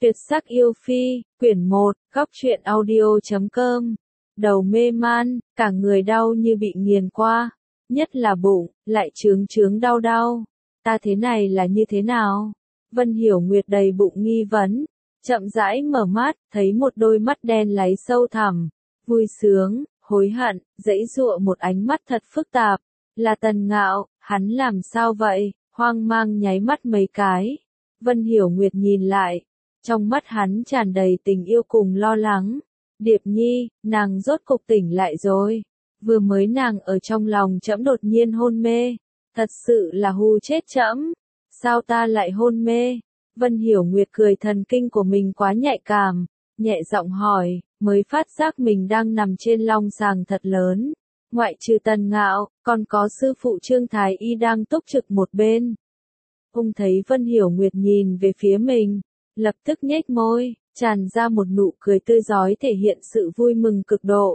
Tuyệt sắc yêu phi, quyển 1, góc truyện audio.com. Đầu mê man, cả người đau như bị nghiền qua, nhất là bụng, lại chướng chướng đau đau. Ta thế này là như thế nào? Vân Hiểu Nguyệt đầy bụng nghi vấn, chậm rãi mở mắt, thấy một đôi mắt đen láy sâu thẳm, vui sướng, hối hận, giãy giụa một ánh mắt thật phức tạp. Là Tần Ngạo, hắn làm sao vậy? Hoang mang nháy mắt mấy cái. Vân Hiểu Nguyệt nhìn lại, trong mắt hắn tràn đầy tình yêu cùng lo lắng. Điệp Nhi, nàng rốt cục tỉnh lại rồi. Vừa mới nàng ở trong lòng trẫm đột nhiên hôn mê. Thật sự là hù chết trẫm. Sao ta lại hôn mê? Vân Hiểu Nguyệt cười thần kinh của mình quá nhạy cảm, nhẹ giọng hỏi, mới phát giác mình đang nằm trên long sàng thật lớn. Ngoại trừ Tần Ngạo, còn có sư phụ Trương Thái Y đang túc trực một bên. Ông thấy Vân Hiểu Nguyệt nhìn về phía mình, lập tức nhếch môi, tràn ra một nụ cười tươi rói thể hiện sự vui mừng cực độ.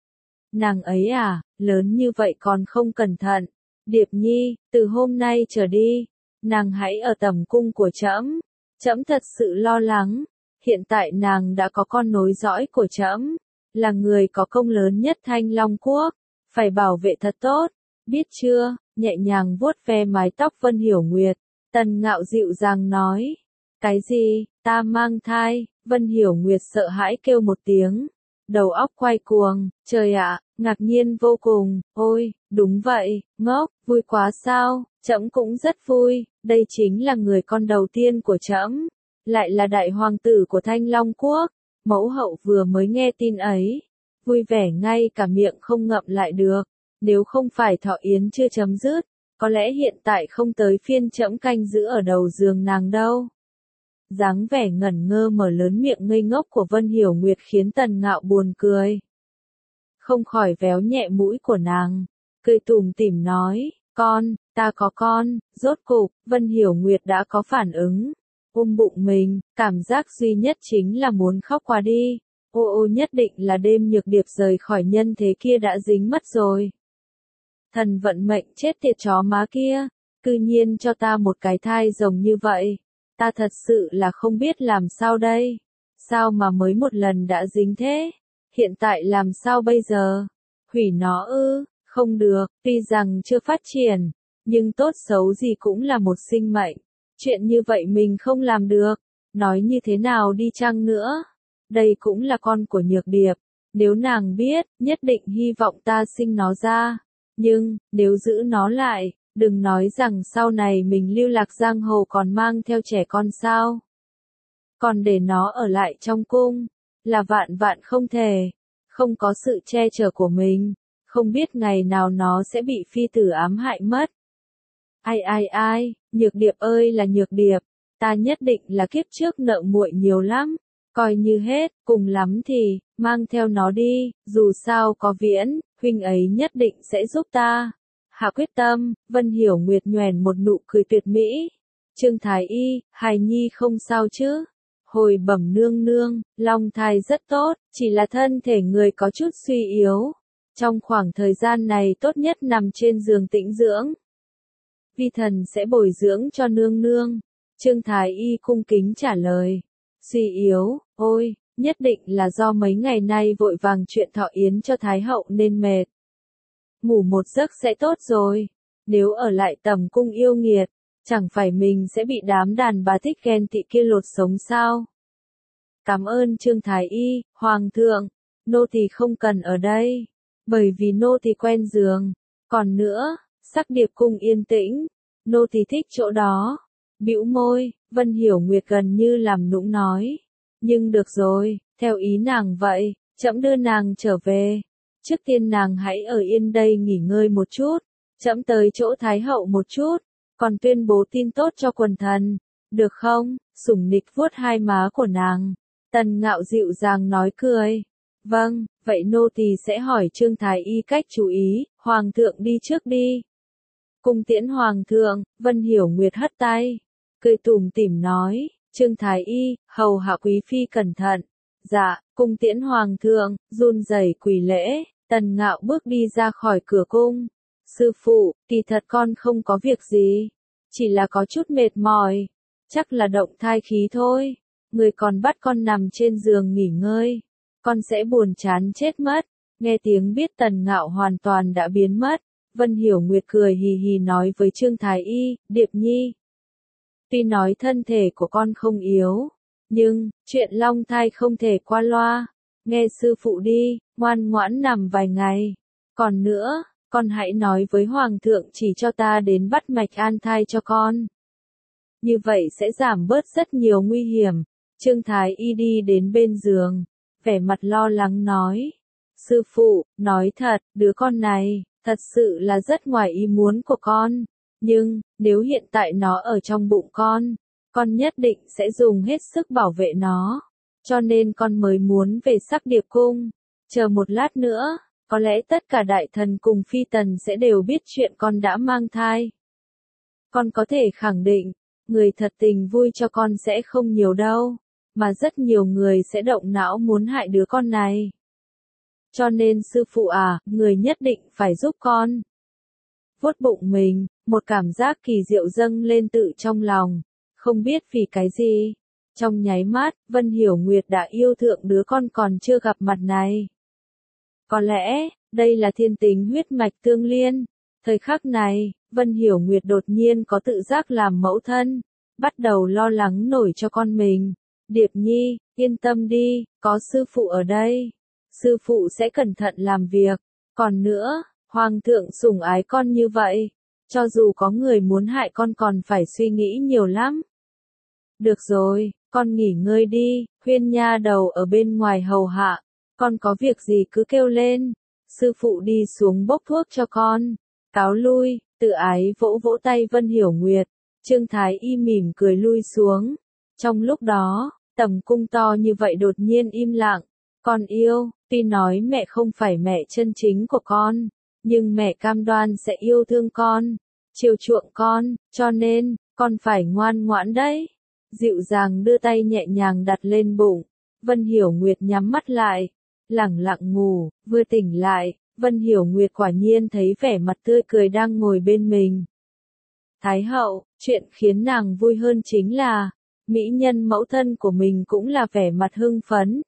Nàng ấy à, lớn như vậy còn không cẩn thận. Điệp Nhi, từ hôm nay trở đi, nàng hãy ở tầm cung của trẫm. Trẫm thật sự lo lắng. Hiện tại nàng đã có con nối dõi của trẫm, là người có công lớn nhất Thanh Long Quốc, phải bảo vệ thật tốt, biết chưa? Nhẹ nhàng vuốt ve mái tóc Vân Hiểu Nguyệt, Tần Ngạo dịu dàng nói. Cái gì? Ta mang thai? Vân Hiểu Nguyệt sợ hãi kêu một tiếng, đầu óc quay cuồng, trời ạ, ngạc nhiên vô cùng, ôi, đúng vậy, ngốc, vui quá sao? Trẫm cũng rất vui, đây chính là người con đầu tiên của trẫm, lại là đại hoàng tử của Thanh Long Quốc. Mẫu hậu vừa mới nghe tin ấy, vui vẻ ngay cả miệng không ngậm lại được. Nếu không phải thọ yến chưa chấm dứt, có lẽ hiện tại không tới phiên trẫm canh giữ ở đầu giường nàng đâu. Dáng vẻ ngẩn ngơ mở lớn miệng ngây ngốc của Vân Hiểu Nguyệt khiến Tần Ngạo buồn cười. Không khỏi véo nhẹ mũi của nàng, cười tủm tỉm nói, ta có con. Rốt cục, Vân Hiểu Nguyệt đã có phản ứng. Ôm bụng mình, cảm giác duy nhất chính là muốn khóc qua đi. Ô nhất định là đêm Nhược Điệp rời khỏi nhân thế kia đã dính mất rồi. Thần vận mệnh chết tiệt chó má kia, cư nhiên cho ta một cái thai rồng như vậy. Ta thật sự là không biết làm sao đây. Sao mà mới một lần đã dính thế? Hiện tại làm sao bây giờ? Hủy nó ư? Không được, tuy rằng chưa phát triển, nhưng tốt xấu gì cũng là một sinh mệnh. Chuyện như vậy mình không làm được. Nói như thế nào đi chăng nữa? Đây cũng là con của Nhược Điệp. Nếu nàng biết, nhất định hy vọng ta sinh nó ra. Nhưng, nếu giữ nó lại, đừng nói rằng sau này mình lưu lạc giang hồ còn mang theo trẻ con sao. Còn để nó ở lại trong cung, là vạn vạn không thể. Không có sự che chở của mình, không biết ngày nào nó sẽ bị phi tử ám hại mất. Ai, Nhược Điệp ơi là Nhược Điệp, ta nhất định là kiếp trước nợ muội nhiều lắm. Coi như hết, cùng lắm thì, mang theo nó đi, dù sao có Viễn, huynh ấy nhất định sẽ giúp ta. Hạ quyết tâm, Vân Hiểu Nguyệt nhoẻn một nụ cười tuyệt mỹ. Trương Thái Y, hài nhi không sao chứ? Hồi bẩm nương nương, long thai rất tốt, chỉ là thân thể người có chút suy yếu. Trong khoảng thời gian này tốt nhất nằm trên giường tĩnh dưỡng. Vi thần sẽ bồi dưỡng cho nương nương. Trương Thái Y cung kính trả lời. Suy yếu, ôi, nhất định là do mấy ngày nay vội vàng chuyện thọ yến cho Thái hậu nên mệt. Ngủ một giấc sẽ tốt rồi. Nếu ở lại tầm cung yêu nghiệt, chẳng phải mình sẽ bị đám đàn bà thích ghen tị kia lột sống sao? Cảm ơn Trương Thái Y, Hoàng thượng, nô tỳ không cần ở đây, bởi vì nô tỳ quen giường. Còn nữa, Sắc Điệp cung yên tĩnh, nô tỳ thích chỗ đó. Bĩu môi, Vân Hiểu Nguyệt gần như làm nũng nói. Nhưng được rồi, theo ý nàng vậy, trẫm đưa nàng trở về. Trước tiên nàng hãy ở yên đây nghỉ ngơi một chút, trẫm tới chỗ Thái hậu một chút, còn tuyên bố tin tốt cho quần thần, được không? Sủng nịch vuốt hai má của nàng, Tần Ngạo dịu dàng nói cười. Vâng, vậy nô tỳ sẽ hỏi Trương Thái Y cách chú ý, Hoàng thượng đi trước đi. Cung tiễn Hoàng thượng, Vân Hiểu Nguyệt hất tay, cười tủm tỉm nói, Trương Thái Y, hầu hạ quý phi cẩn thận. Dạ, cung tiễn Hoàng thượng, run rẩy quỳ lễ. Tần Ngạo bước đi ra khỏi cửa cung. Sư phụ, kỳ thật con không có việc gì, chỉ là có chút mệt mỏi, chắc là động thai khí thôi. Người còn bắt con nằm trên giường nghỉ ngơi. Con sẽ buồn chán chết mất. Nghe tiếng biết Tần Ngạo hoàn toàn đã biến mất. Vân Hiểu Nguyệt cười hì hì nói với Trương Thái Y, Điệp Nhi. Tuy nói thân thể của con không yếu, nhưng, chuyện long thai không thể qua loa. Nghe sư phụ đi, ngoan ngoãn nằm vài ngày. Còn nữa, con hãy nói với Hoàng thượng chỉ cho ta đến bắt mạch an thai cho con. Như vậy sẽ giảm bớt rất nhiều nguy hiểm. Trương Thái Y đi đến bên giường, vẻ mặt lo lắng nói. Sư phụ, nói thật, đứa con này, thật sự là rất ngoài ý muốn của con. Nhưng, nếu hiện tại nó ở trong bụng con nhất định sẽ dùng hết sức bảo vệ nó. Cho nên con mới muốn về Sắc Điệp Cung. Chờ một lát nữa, có lẽ tất cả đại thần cùng phi tần sẽ đều biết chuyện con đã mang thai. Con có thể khẳng định, người thật tình vui cho con sẽ không nhiều đâu, mà rất nhiều người sẽ động não muốn hại đứa con này. Cho nên sư phụ à, người nhất định phải giúp con. Vuốt bụng mình, một cảm giác kỳ diệu dâng lên tự trong lòng, không biết vì cái gì. Trong nháy mắt, Vân Hiểu Nguyệt đã yêu thượng đứa con còn chưa gặp mặt này. Có lẽ, đây là thiên tính huyết mạch tương liên. Thời khắc này, Vân Hiểu Nguyệt đột nhiên có tự giác làm mẫu thân, bắt đầu lo lắng nổi cho con mình. Điệp Nhi, yên tâm đi, có sư phụ ở đây. Sư phụ sẽ cẩn thận làm việc. Còn nữa, Hoàng thượng sủng ái con như vậy, cho dù có người muốn hại con còn phải suy nghĩ nhiều lắm. Được rồi, con nghỉ ngơi đi, Huyên nha đầu ở bên ngoài hầu hạ, con có việc gì cứ kêu lên, sư phụ đi xuống bốc thuốc cho con. Cáo lui, tự ái vỗ vỗ tay Vân Hiểu Nguyệt, Trương Thái Y mỉm cười lui xuống. Trong lúc đó, tầm cung to như vậy đột nhiên im lặng. Con yêu, tuy nói mẹ không phải mẹ chân chính của con, nhưng mẹ cam đoan sẽ yêu thương con, chiều chuộng con, cho nên, con phải ngoan ngoãn đấy. Dịu dàng đưa tay nhẹ nhàng đặt lên bụng, Vân Hiểu Nguyệt nhắm mắt lại, lẳng lặng ngủ, vừa tỉnh lại, Vân Hiểu Nguyệt quả nhiên thấy vẻ mặt tươi cười đang ngồi bên mình. Thái hậu, chuyện khiến nàng vui hơn chính là, mỹ nhân mẫu thân của mình cũng là vẻ mặt hưng phấn.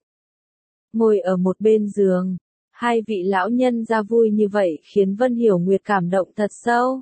Ngồi ở một bên giường, hai vị lão nhân ra vui như vậy khiến Vân Hiểu Nguyệt cảm động thật sâu.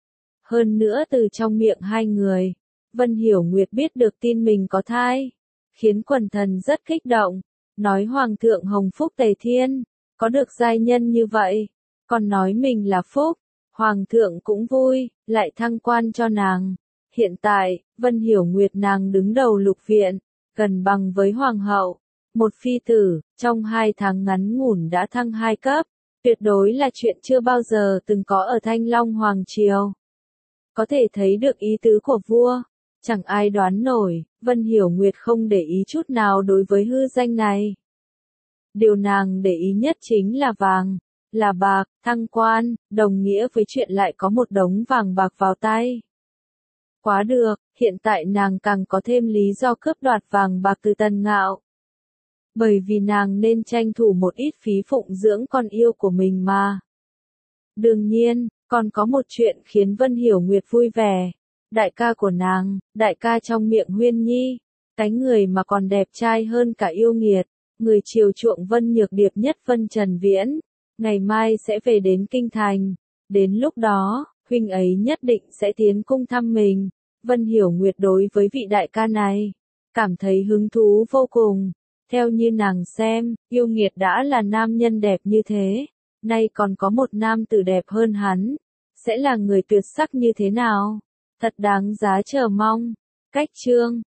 Hơn nữa từ trong miệng hai người, Vân Hiểu Nguyệt biết được tin mình có thai, khiến quần thần rất kích động, nói Hoàng thượng hồng phúc tề thiên, có được giai nhân như vậy, còn nói mình là phúc, Hoàng thượng cũng vui, lại thăng quan cho nàng. Hiện tại, Vân Hiểu Nguyệt nàng đứng đầu lục viện, gần bằng với Hoàng hậu, một phi tử, trong 2 tháng ngắn ngủn đã thăng 2 cấp, tuyệt đối là chuyện chưa bao giờ từng có ở Thanh Long Hoàng Triều. Có thể thấy được ý tứ của vua. Chẳng ai đoán nổi, Vân Hiểu Nguyệt không để ý chút nào đối với hư danh này. Điều nàng để ý nhất chính là vàng, là bạc, thăng quan, đồng nghĩa với chuyện lại có một đống vàng bạc vào tay. Quá được, hiện tại nàng càng có thêm lý do cướp đoạt vàng bạc từ Tần Ngạo. Bởi vì nàng nên tranh thủ một ít phí phụng dưỡng con yêu của mình mà. Đương nhiên, còn có một chuyện khiến Vân Hiểu Nguyệt vui vẻ. Đại ca của nàng, đại ca trong miệng Huyên Nhi, cái người mà còn đẹp trai hơn cả yêu nghiệt, người chiều chuộng Vân Nhược Điệp nhất Vân Trần Viễn, ngày mai sẽ về đến Kinh Thành. Đến lúc đó, huynh ấy nhất định sẽ tiến cung thăm mình. Vân Hiểu Nguyệt đối với vị đại ca này, cảm thấy hứng thú vô cùng. Theo như nàng xem, yêu nghiệt đã là nam nhân đẹp như thế, nay còn có một nam tử đẹp hơn hắn, sẽ là người tuyệt sắc như thế nào? Thật đáng giá chờ mong. Cách chương